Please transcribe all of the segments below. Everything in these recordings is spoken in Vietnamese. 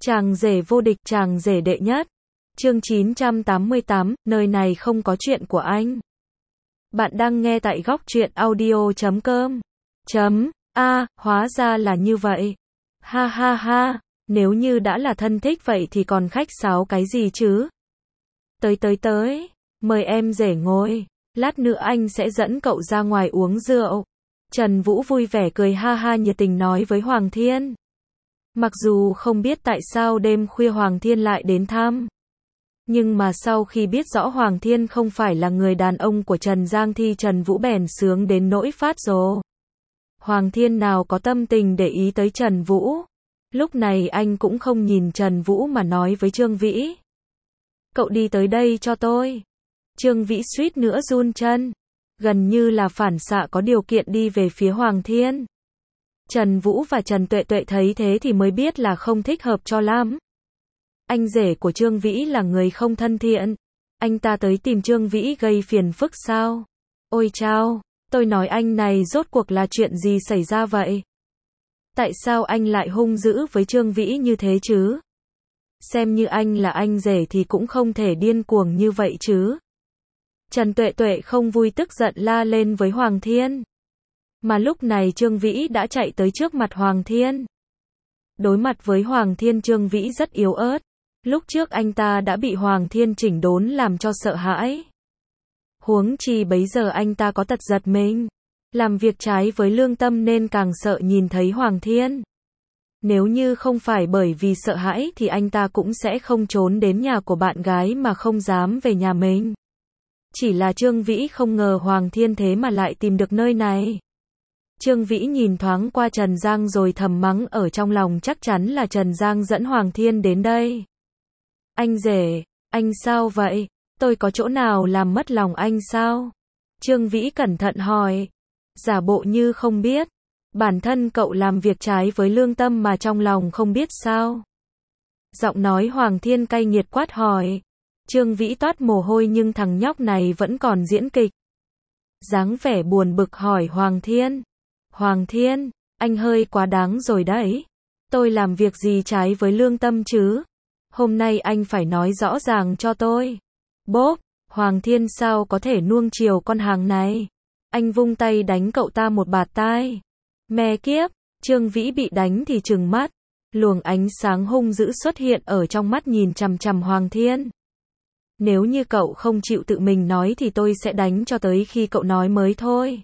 Chàng rể vô địch, chàng rể đệ nhất. Chương 988, nơi này không có chuyện của anh. Bạn đang nghe tại góc truyện audio.com. Hóa ra là như vậy. Ha ha ha, nếu như đã là thân thích vậy thì còn khách sáo cái gì chứ? Tới, mời em rể ngồi, lát nữa anh sẽ dẫn cậu ra ngoài uống rượu. Trần Vũ vui vẻ cười ha ha nhiệt tình nói với Hoàng Thiên. Mặc dù không biết tại sao đêm khuya Hoàng Thiên lại đến thăm, nhưng mà sau khi biết rõ Hoàng Thiên không phải là người đàn ông của Trần Giang thì Trần Vũ bèn sướng đến nỗi phát rồ. Hoàng Thiên nào có tâm tình để ý tới Trần Vũ. Lúc này anh cũng không nhìn Trần Vũ mà nói với Trương Vĩ. Cậu đi tới đây cho tôi. Trương Vĩ suýt nữa run chân. Gần như là phản xạ có điều kiện đi về phía Hoàng Thiên. Trần Vũ và Trần Tuệ Tuệ thấy thế thì mới biết là không thích hợp cho lắm. Anh rể của Trương Vĩ là người không thân thiện. Anh ta tới tìm Trương Vĩ gây phiền phức sao? Ôi chao, tôi nói anh này rốt cuộc là chuyện gì xảy ra vậy? Tại sao anh lại hung dữ với Trương Vĩ như thế chứ? Xem như anh là anh rể thì cũng không thể điên cuồng như vậy chứ. Trần Tuệ Tuệ không vui tức giận la lên với Hoàng Thiên. Mà lúc này Trương Vĩ đã chạy tới trước mặt Hoàng Thiên. Đối mặt với Hoàng Thiên, Trương Vĩ rất yếu ớt. Lúc trước anh ta đã bị Hoàng Thiên chỉnh đốn làm cho sợ hãi. Huống chi bấy giờ anh ta có tật giật mình. Làm việc trái với lương tâm nên càng sợ nhìn thấy Hoàng Thiên. Nếu như không phải bởi vì sợ hãi thì anh ta cũng sẽ không trốn đến nhà của bạn gái mà không dám về nhà mình. Chỉ là Trương Vĩ không ngờ Hoàng Thiên thế mà lại tìm được nơi này. Trương Vĩ nhìn thoáng qua Trần Giang rồi thầm mắng ở trong lòng, chắc chắn là Trần Giang dẫn Hoàng Thiên đến đây. Anh rể, anh sao vậy? Tôi có chỗ nào làm mất lòng anh sao? Trương Vĩ cẩn thận hỏi. Giả bộ như không biết. Bản thân cậu làm việc trái với lương tâm mà trong lòng không biết sao? Giọng nói Hoàng Thiên cay nghiệt quát hỏi. Trương Vĩ toát mồ hôi nhưng thằng nhóc này vẫn còn diễn kịch. Dáng vẻ buồn bực hỏi Hoàng Thiên. Hoàng Thiên, anh hơi quá đáng rồi đấy. Tôi làm việc gì trái với lương tâm chứ? Hôm nay anh phải nói rõ ràng cho tôi. Bốp, Hoàng Thiên sao có thể nuông chiều con hàng này? Anh vung tay đánh cậu ta một bạt tai. Mẹ kiếp, Trương Vĩ bị đánh thì trừng mắt. Luồng ánh sáng hung dữ xuất hiện ở trong mắt nhìn chằm chằm Hoàng Thiên. Nếu như cậu không chịu tự mình nói thì tôi sẽ đánh cho tới khi cậu nói mới thôi.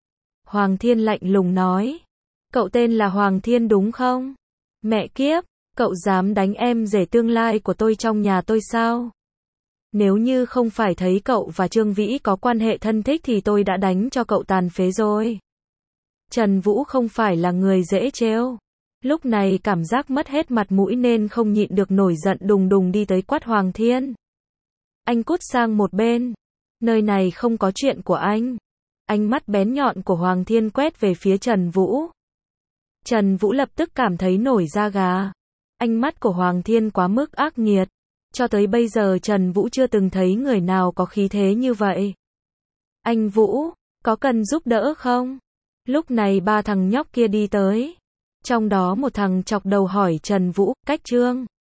Hoàng Thiên lạnh lùng nói. Cậu tên là Hoàng Thiên đúng không? Mẹ kiếp, cậu dám đánh em rể tương lai của tôi trong nhà tôi sao? Nếu như không phải thấy cậu và Trương Vĩ có quan hệ thân thích thì tôi đã đánh cho cậu tàn phế rồi. Trần Vũ không phải là người dễ trêu. Lúc này cảm giác mất hết mặt mũi nên không nhịn được nổi giận đùng đùng đi tới quát Hoàng Thiên. Anh cút sang một bên. Nơi này không có chuyện của anh. Ánh mắt bén nhọn của Hoàng Thiên quét về phía Trần Vũ. Trần Vũ lập tức cảm thấy nổi da gà. Ánh mắt của Hoàng Thiên quá mức ác nghiệt. Cho tới bây giờ Trần Vũ chưa từng thấy người nào có khí thế như vậy. Anh Vũ, có cần giúp đỡ không? Lúc này ba thằng nhóc kia đi tới. Trong đó một thằng chọc đầu hỏi Trần Vũ, cách Trương